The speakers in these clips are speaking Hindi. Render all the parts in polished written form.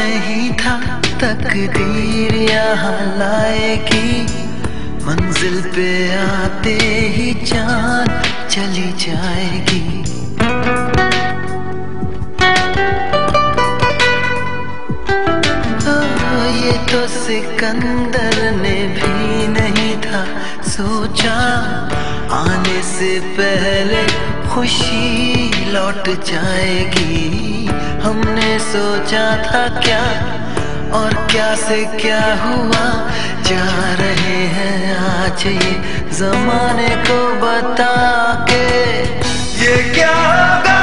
नहीं था तकदीर यहाँ लाएगी, मंजिल पे आते ही जान चली जाएगी। ये तो सिकंदर ने भी नहीं था सोचा, आने से पहले खुशी लौट जाएगी। हमने सोचा था क्या और क्या से क्या हुआ, जा रहे हैं आज ये जमाने को बता के। ये क्या होगा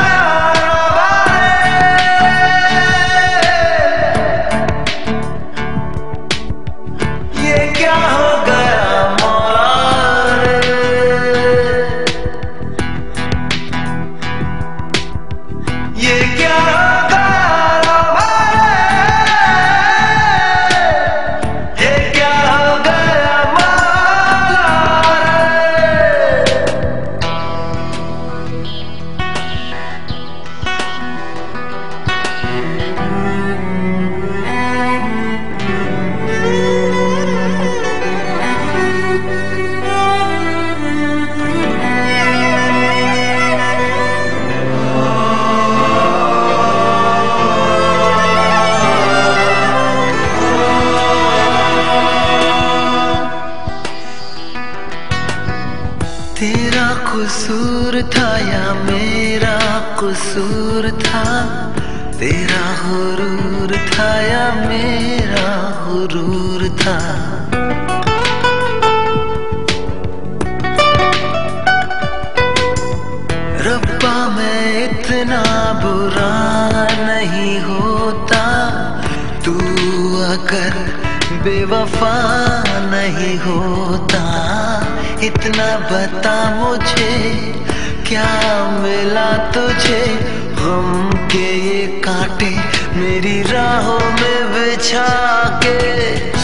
तेरा कसूर था या मेरा कसूर था, तेरा हुरूर था या मेरा हुरूर था। रब्बा मैं इतना बुरा नहीं होता, तू अगर बेवफा नहीं होता। इतना बता मुझे क्या मिला तुझे, गम के ये कांटे मेरी राहों में बिछा के।